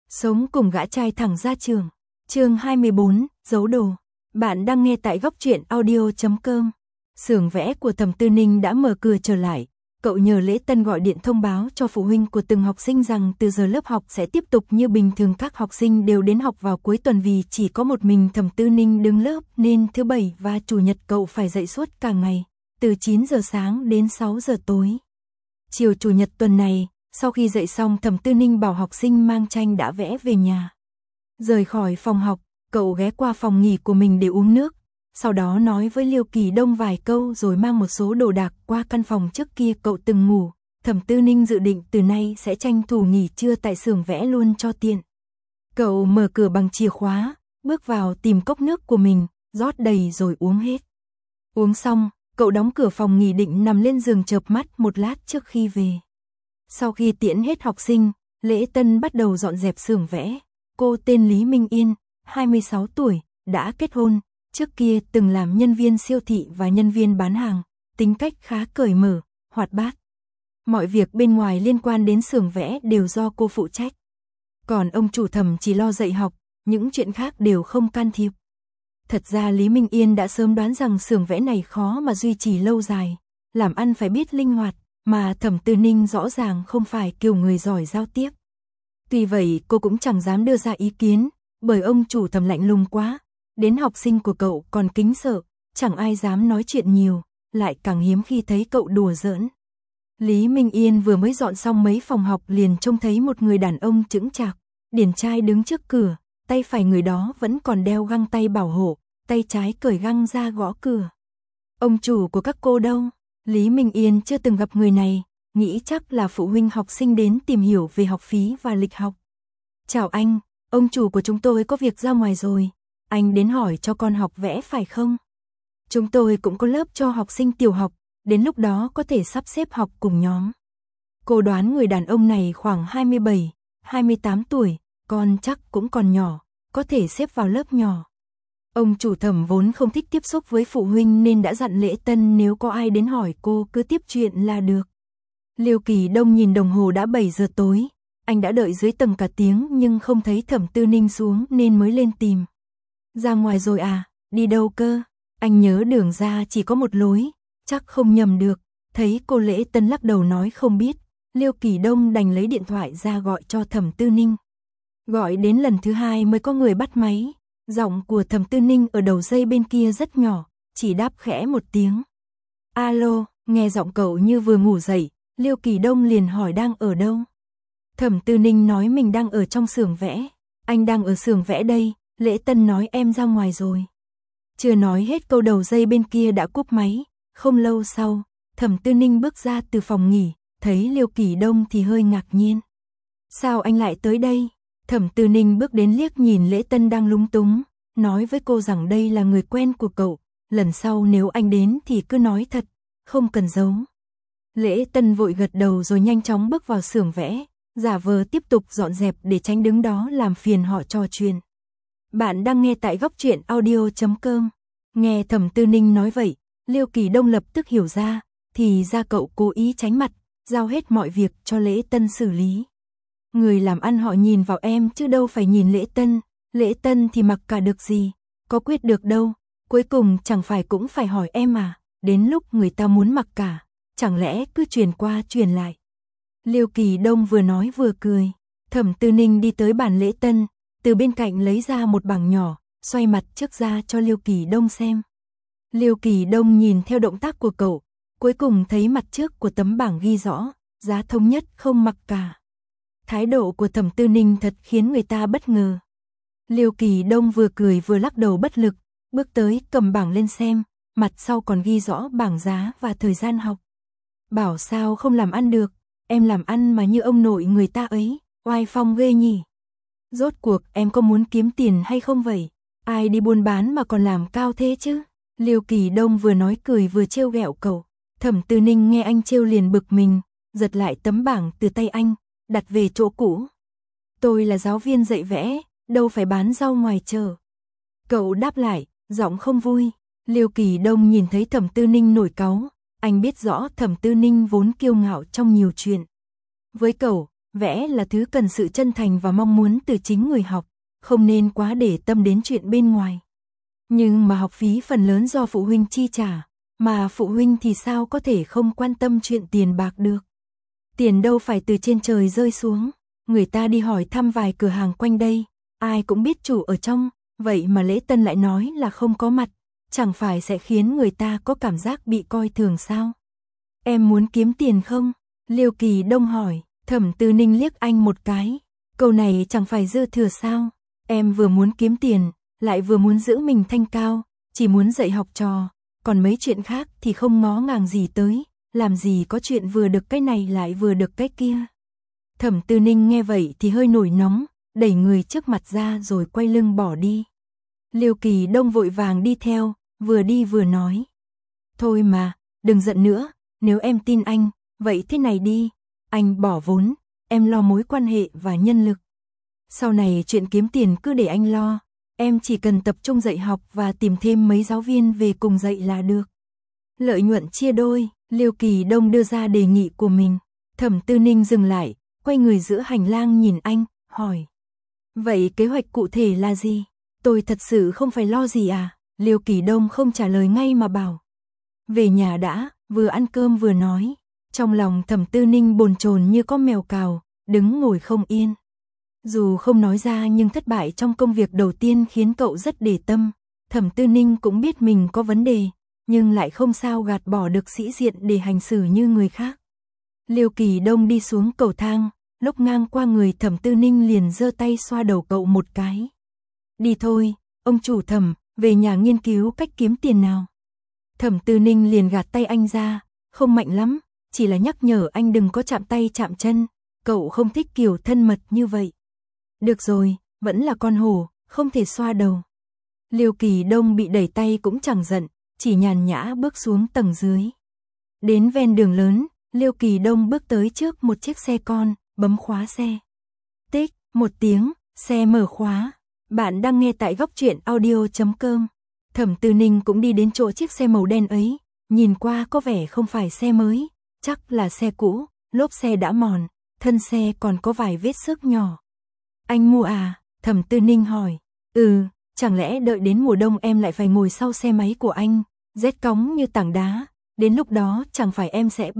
Sống cùng gã trai thẳng ra trường. Chương 24, giấu đồ. Bạn đang nghe tại góc truyện audio.com. Xưởng vẽ của Thẩm Tư Ninh đã mở cửa trở lại. Cậu nhờ Lễ Tân gọi điện thông báo cho phụ huynh của từng học sinh rằng từ giờ lớp học sẽ tiếp tục như bình thường, các học sinh đều đến học vào cuối tuần vì chỉ có một mình Thẩm Tư Ninh đứng lớp nên thứ Bảy và Chủ nhật cậu phải dậy suốt cả ngày, từ 9 giờ sáng đến 6 giờ tối. Chiều Chủ nhật tuần này, sau khi dậy xong Thẩm Tư Ninh bảo học sinh mang tranh đã vẽ về nhà. Rời khỏi phòng học, cậu ghé qua phòng nghỉ của mình để uống nước, sau đó nói với Liêu Kỳ Đông vài câu rồi mang một số đồ đạc qua căn phòng trước kia cậu từng ngủ. Thẩm Tư Ninh dự định từ nay sẽ tranh thủ nghỉ trưa tại xưởng vẽ luôn cho tiện. Cậu mở cửa bằng chìa khóa, bước vào tìm cốc nước của mình, rót đầy rồi uống hết. Uống xong, cậu đóng cửa phòng nghỉ định nằm lên giường chợp mắt một lát trước khi về. Sau khi tiễn hết học sinh, Lễ Tân bắt đầu dọn dẹp xưởng vẽ. Cô tên Lý Minh Yên, 26 tuổi, đã kết hôn, trước kia từng làm nhân viên siêu thị và nhân viên bán hàng, tính cách khá cởi mở, hoạt bát. Mọi việc bên ngoài liên quan đến xưởng vẽ đều do cô phụ trách. Còn ông chủ Thẩm chỉ lo dạy học, những chuyện khác đều không can thiệp. Thật ra Lý Minh Yên đã sớm đoán rằng xưởng vẽ này khó mà duy trì lâu dài, làm ăn phải biết linh hoạt, mà Thẩm Tư Ninh rõ ràng không phải kiểu người giỏi giao tiếp. Tuy vậy cô cũng chẳng dám đưa ra ý kiến, bởi ông chủ Thẩm lạnh lùng quá, đến học sinh của cậu còn kính sợ, chẳng ai dám nói chuyện nhiều, lại càng hiếm khi thấy cậu đùa giỡn. Lý Minh Yên vừa mới dọn xong mấy phòng học liền trông thấy một người đàn ông chững chạc, điển trai đứng trước cửa, tay phải người đó vẫn còn đeo găng tay bảo hộ, tay trái cởi găng ra gõ cửa. Ông chủ của các cô đâu? Lý Minh Yên chưa từng gặp người này, nghĩ chắc là phụ huynh học sinh đến tìm hiểu về học phí và lịch học. Chào anh, ông chủ của chúng tôi có việc ra ngoài rồi, anh đến hỏi cho con học vẽ phải không? Chúng tôi cũng có lớp cho học sinh tiểu học, đến lúc đó có thể sắp xếp học cùng nhóm. Cô đoán người đàn ông này khoảng 27, 28 tuổi, con chắc cũng còn nhỏ, có thể xếp vào lớp nhỏ. Ông chủ Thẩm vốn không thích tiếp xúc với phụ huynh nên đã dặn Lễ Tân nếu có ai đến hỏi cô cứ tiếp chuyện là được. Liêu Kỳ Đông nhìn đồng hồ đã 7 giờ tối, anh đã đợi dưới tầng cả tiếng nhưng không thấy Thẩm Tư Ninh xuống nên mới lên tìm. Ra ngoài rồi à, đi đâu cơ? Anh nhớ đường ra chỉ có một lối, chắc không nhầm được. Thấy cô Lễ Tân lắc đầu nói không biết, Liêu Kỳ Đông đành lấy điện thoại ra gọi cho Thẩm Tư Ninh. Gọi đến lần thứ hai mới có người bắt máy. Giọng của Thẩm Tư Ninh ở đầu dây bên kia rất nhỏ, chỉ đáp khẽ một tiếng. Alo, nghe giọng cậu như vừa ngủ dậy, Liêu Kỳ Đông liền hỏi đang ở đâu. Thẩm Tư Ninh nói mình đang ở trong xưởng vẽ. Anh đang ở xưởng vẽ đây, Lễ Tân nói em ra ngoài rồi. Chưa nói hết câu đầu dây bên kia đã cúp máy. Không lâu sau, Thẩm Tư Ninh bước ra từ phòng nghỉ, thấy Liêu Kỳ Đông thì hơi ngạc nhiên. Sao anh lại tới đây? Thẩm Tư Ninh bước đến liếc nhìn Lễ Tân đang lúng túng, nói với cô rằng đây là người quen của cậu, lần sau nếu anh đến thì cứ nói thật, không cần giấu. Lễ Tân vội gật đầu rồi nhanh chóng bước vào xưởng vẽ, giả vờ tiếp tục dọn dẹp để tránh đứng đó làm phiền họ trò chuyện. Bạn đang nghe tại góc truyện audio.com. Nghe Thẩm Tư Ninh nói vậy, Liêu Kỳ Đông lập tức hiểu ra, thì ra cậu cố ý tránh mặt, giao hết mọi việc cho Lễ Tân xử lý. Người làm ăn họ nhìn vào em chứ đâu phải nhìn Lễ Tân thì mặc cả được gì, có quyết được đâu, cuối cùng chẳng phải cũng phải hỏi em à, đến lúc người ta muốn mặc cả, chẳng lẽ cứ truyền qua truyền lại. Liêu Kỳ Đông vừa nói vừa cười, Thẩm Tư Ninh đi tới bàn Lễ Tân, từ bên cạnh lấy ra một bảng nhỏ, xoay mặt trước ra cho Liêu Kỳ Đông xem. Liêu Kỳ Đông nhìn theo động tác của cậu, cuối cùng thấy mặt trước của tấm bảng ghi rõ, giá thống nhất không mặc cả. Thái độ của Thẩm Tư Ninh thật khiến người ta bất ngờ. Liêu Kỳ Đông vừa cười vừa lắc đầu bất lực, bước tới cầm bảng lên xem, mặt sau còn ghi rõ bảng giá và thời gian học. Bảo sao không làm ăn được, em làm ăn mà như ông nội người ta ấy, oai phong ghê nhỉ. Rốt cuộc em có muốn kiếm tiền hay không vậy? Ai đi buôn bán mà còn làm cao thế chứ? Liêu Kỳ Đông vừa nói cười vừa trêu ghẹo cậu. Thẩm Tư Ninh nghe anh trêu liền bực mình, giật lại tấm bảng từ tay anh, đặt về chỗ cũ. Tôi là giáo viên dạy vẽ, đâu phải bán rau ngoài chợ. Cậu đáp lại, giọng không vui. Liêu Kỳ Đông nhìn thấy Thẩm Tư Ninh nổi cáu, anh biết rõ Thẩm Tư Ninh vốn kiêu ngạo trong nhiều chuyện. Với cậu, Vẽ là thứ cần sự chân thành và mong muốn từ chính người học, không nên quá để tâm đến chuyện bên ngoài. Nhưng mà học phí phần lớn do phụ huynh chi trả, mà phụ huynh thì sao có thể không quan tâm chuyện tiền bạc được. Tiền đâu phải từ trên trời rơi xuống, người ta đi hỏi thăm vài cửa hàng quanh đây, ai cũng biết chủ ở trong, vậy mà Lễ Tân lại nói là không có mặt, chẳng phải sẽ khiến người ta có cảm giác bị coi thường sao? Em muốn kiếm tiền không? Liêu Kỳ Đông hỏi. Thẩm Tư Ninh liếc anh một cái, câu này chẳng phải dư thừa sao? Em vừa muốn kiếm tiền, lại vừa muốn giữ mình thanh cao, chỉ muốn dạy học trò, còn mấy chuyện khác thì không ngó ngàng gì tới, làm gì có chuyện vừa được cái này lại vừa được cái kia. Thẩm Tư Ninh nghe vậy thì hơi nổi nóng, đẩy người trước mặt ra rồi quay lưng bỏ đi. Liêu Kỳ Đông vội vàng đi theo, vừa đi vừa nói. Thôi mà, đừng giận nữa, nếu em tin anh, vậy thế này đi, anh bỏ vốn, em lo mối quan hệ và nhân lực. Sau này chuyện kiếm tiền cứ để anh lo, em chỉ cần tập trung dạy học và tìm thêm mấy giáo viên về cùng dạy là được. Lợi nhuận chia đôi, Liêu Kỳ Đông đưa ra đề nghị của mình. Thẩm Tư Ninh dừng lại, quay người giữa hành lang nhìn anh, hỏi. Vậy kế hoạch cụ thể là gì? Tôi thật sự không phải lo gì à? Liêu Kỳ Đông không trả lời ngay mà bảo. Về nhà đã, vừa ăn cơm vừa nói. Trong lòng Thẩm Tư Ninh bồn chồn như có mèo cào, đứng ngồi không yên. Dù không nói ra nhưng thất bại trong công việc đầu tiên khiến cậu rất để tâm. Thẩm Tư Ninh cũng biết mình có vấn đề, nhưng lại không sao gạt bỏ được sĩ diện để hành xử như người khác. Liêu Kỳ Đông đi xuống cầu thang, lúc ngang qua người Thẩm Tư Ninh liền giơ tay xoa đầu cậu một cái. Đi thôi, ông chủ Thẩm, về nhà nghiên cứu cách kiếm tiền nào. Thẩm Tư Ninh liền gạt tay anh ra, không mạnh lắm, chỉ là nhắc nhở anh đừng có chạm tay chạm chân, cậu không thích kiểu thân mật như vậy. Được rồi, vẫn là con hổ, không thể xoa đầu. Liêu Kỳ Đông bị đẩy tay cũng chẳng giận, chỉ nhàn nhã bước xuống tầng dưới. Đến ven đường lớn, Liêu Kỳ Đông bước tới trước một chiếc xe con, bấm khóa xe. Tích, một tiếng, xe mở khóa. Bạn đang nghe tại góc truyện audio.com. Thẩm Tư Ninh cũng đi đến chỗ chiếc xe màu đen ấy, nhìn qua có vẻ không phải xe mới, chắc là xe cũ, lốp xe đã mòn, thân xe còn có vài vết xước nhỏ. Anh mua à? Thẩm Tư Ninh hỏi. Chẳng lẽ đợi đến mùa đông em lại phải ngồi sau xe máy của anh, rét cóng như tảng đá, đến lúc đó chẳng phải em sẽ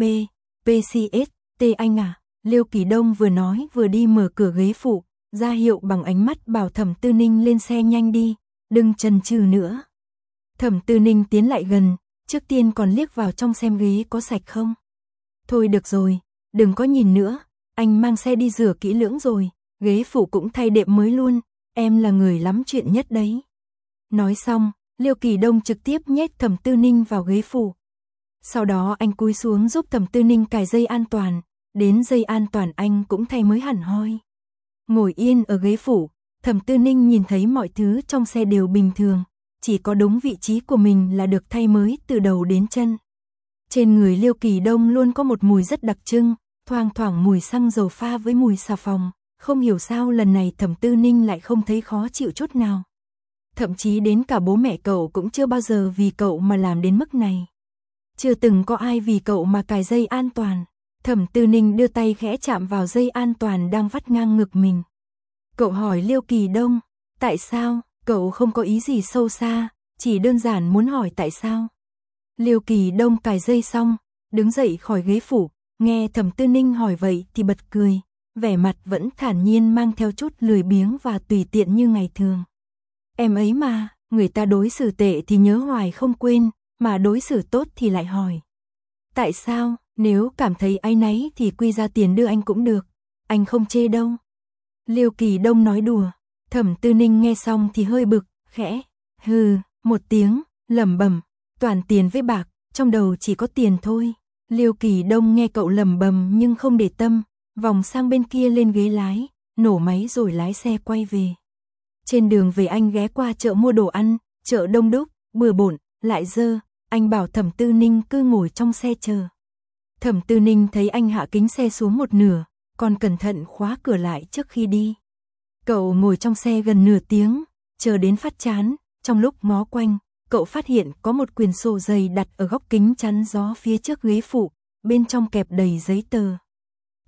PCST anh à? Liêu Kỳ Đông vừa nói vừa đi mở cửa ghế phụ, ra hiệu bằng ánh mắt bảo Thẩm Tư Ninh lên xe nhanh đi, đừng chần chừ nữa. Thẩm Tư Ninh tiến lại gần, trước tiên còn liếc vào trong xem ghế có sạch không. Thôi được rồi, đừng có nhìn nữa, anh mang xe đi rửa kỹ lưỡng rồi, ghế phụ cũng thay đệm mới luôn, em là người lắm chuyện nhất đấy. Nói xong, Liêu Kỳ Đông trực tiếp nhét Thẩm Tư Ninh vào ghế phụ. Sau đó anh cúi xuống giúp Thẩm Tư Ninh cài dây an toàn, đến dây an toàn anh cũng thay mới hẳn hoi. Ngồi yên ở ghế phụ, Thẩm Tư Ninh nhìn thấy mọi thứ trong xe đều bình thường, chỉ có đúng vị trí của mình là được thay mới từ đầu đến chân. Trên người Liêu Kỳ Đông luôn có một mùi rất đặc trưng, thoang thoảng mùi xăng dầu pha với mùi xà phòng, không hiểu sao lần này Thẩm Tư Ninh lại không thấy khó chịu chút nào. Thậm chí đến cả bố mẹ cậu cũng chưa bao giờ vì cậu mà làm đến mức này. Chưa từng có ai vì cậu mà cài dây an toàn. Thẩm Tư Ninh đưa tay khẽ chạm vào dây an toàn đang vắt ngang ngực mình. Cậu hỏi Liêu Kỳ Đông, tại sao? Cậu không có ý gì sâu xa, chỉ đơn giản muốn hỏi tại sao. Liêu Kỳ Đông cài dây xong, đứng dậy khỏi ghế phụ, nghe Thẩm Tư Ninh hỏi vậy thì bật cười, vẻ mặt vẫn thản nhiên mang theo chút lười biếng và tùy tiện như ngày thường. Em ấy mà, người ta đối xử tệ thì nhớ hoài không quên, mà đối xử tốt thì lại hỏi. Tại sao? Nếu cảm thấy áy náy thì quy ra tiền đưa anh cũng được, anh không chê đâu. Liêu Kỳ Đông nói đùa. Thẩm Tư Ninh nghe xong thì hơi bực, khẽ hừ một tiếng, lẩm bẩm, toàn tiền với bạc, trong đầu chỉ có tiền thôi. Liêu Kỳ Đông nghe cậu lẩm bẩm nhưng không để tâm, vòng sang bên kia lên ghế lái, nổ máy rồi lái xe quay về. Trên đường về anh ghé qua chợ mua đồ ăn, chợ đông đúc, bừa bộn, lại dơ, anh bảo Thẩm Tư Ninh cứ ngồi trong xe chờ. Thẩm Tư Ninh thấy anh hạ kính xe xuống một nửa, còn cẩn thận khóa cửa lại trước khi đi. Cậu ngồi trong xe gần nửa tiếng, chờ đến phát chán, trong lúc ngó quanh, cậu phát hiện có một quyển sổ dày đặt ở góc kính chắn gió phía trước ghế phụ, bên trong kẹp đầy giấy tờ.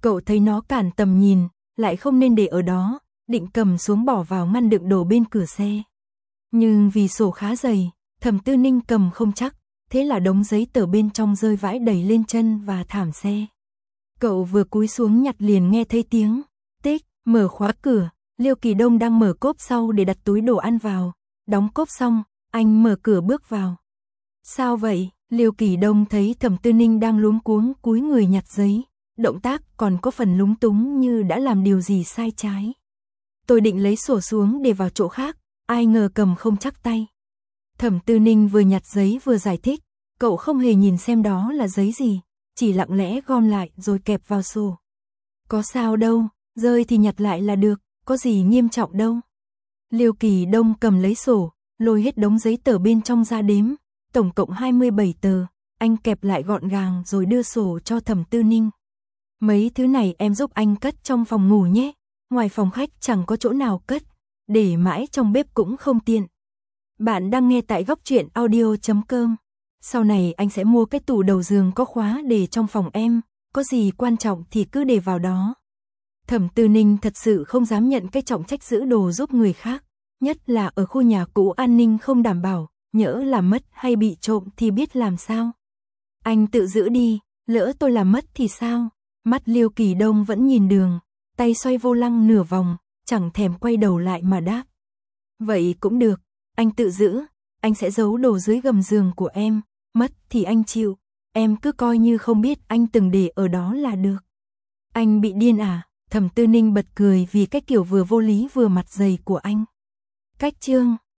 Cậu thấy nó cản tầm nhìn, lại không nên để ở đó, định cầm xuống bỏ vào ngăn đựng đồ bên cửa xe. Nhưng vì sổ khá dày, Thẩm Tư Ninh cầm không chắc, thế là đống giấy tờ bên trong rơi vãi đầy lên chân và thảm xe. Cậu vừa cúi xuống nhặt liền nghe thấy tiếng tích, mở khóa cửa. Liêu Kỳ Đông đang mở cốp sau để đặt túi đồ ăn vào. Đóng cốp xong, anh mở cửa bước vào. Sao vậy? Liêu Kỳ Đông thấy Thẩm Tư Ninh đang luống cuống cúi người nhặt giấy. Động tác còn có phần lúng túng như đã làm điều gì sai trái. Tôi định lấy sổ xuống để vào chỗ khác, ai ngờ cầm không chắc tay. Thẩm Tư Ninh vừa nhặt giấy vừa giải thích, cậu không hề nhìn xem đó là giấy gì, chỉ lặng lẽ gom lại rồi kẹp vào sổ. Có sao đâu, rơi thì nhặt lại là được, có gì nghiêm trọng đâu. Liêu Kỳ Đông cầm lấy sổ, lôi hết đống giấy tờ bên trong ra đếm, tổng cộng 27 tờ, anh kẹp lại gọn gàng rồi đưa sổ cho Thẩm Tư Ninh. Mấy thứ này em giúp anh cất trong phòng ngủ nhé, ngoài phòng khách chẳng có chỗ nào cất, để mãi trong bếp cũng không tiện. Bạn đang nghe tại Góc Truyện Audio.com. Sau này anh sẽ mua cái tủ đầu giường có khóa để trong phòng em, có gì quan trọng thì cứ để vào đó. Thẩm Tư Ninh thật sự không dám nhận cái trọng trách giữ đồ giúp người khác, nhất là ở khu nhà cũ an ninh không đảm bảo, nhỡ làm mất hay bị trộm thì biết làm sao. Anh tự giữ đi, lỡ tôi làm mất thì sao? Mắt Liêu Kỳ Đông vẫn nhìn đường, tay xoay vô lăng nửa vòng, chẳng thèm quay đầu lại mà đáp. Vậy cũng được, anh tự giữ, anh sẽ giấu đồ dưới gầm giường của em, mất thì anh chịu, em cứ coi như không biết anh từng để ở đó là được. Anh bị điên à? Thẩm Tư Ninh bật cười vì cái kiểu vừa vô lý vừa mặt dày của anh. Cách chương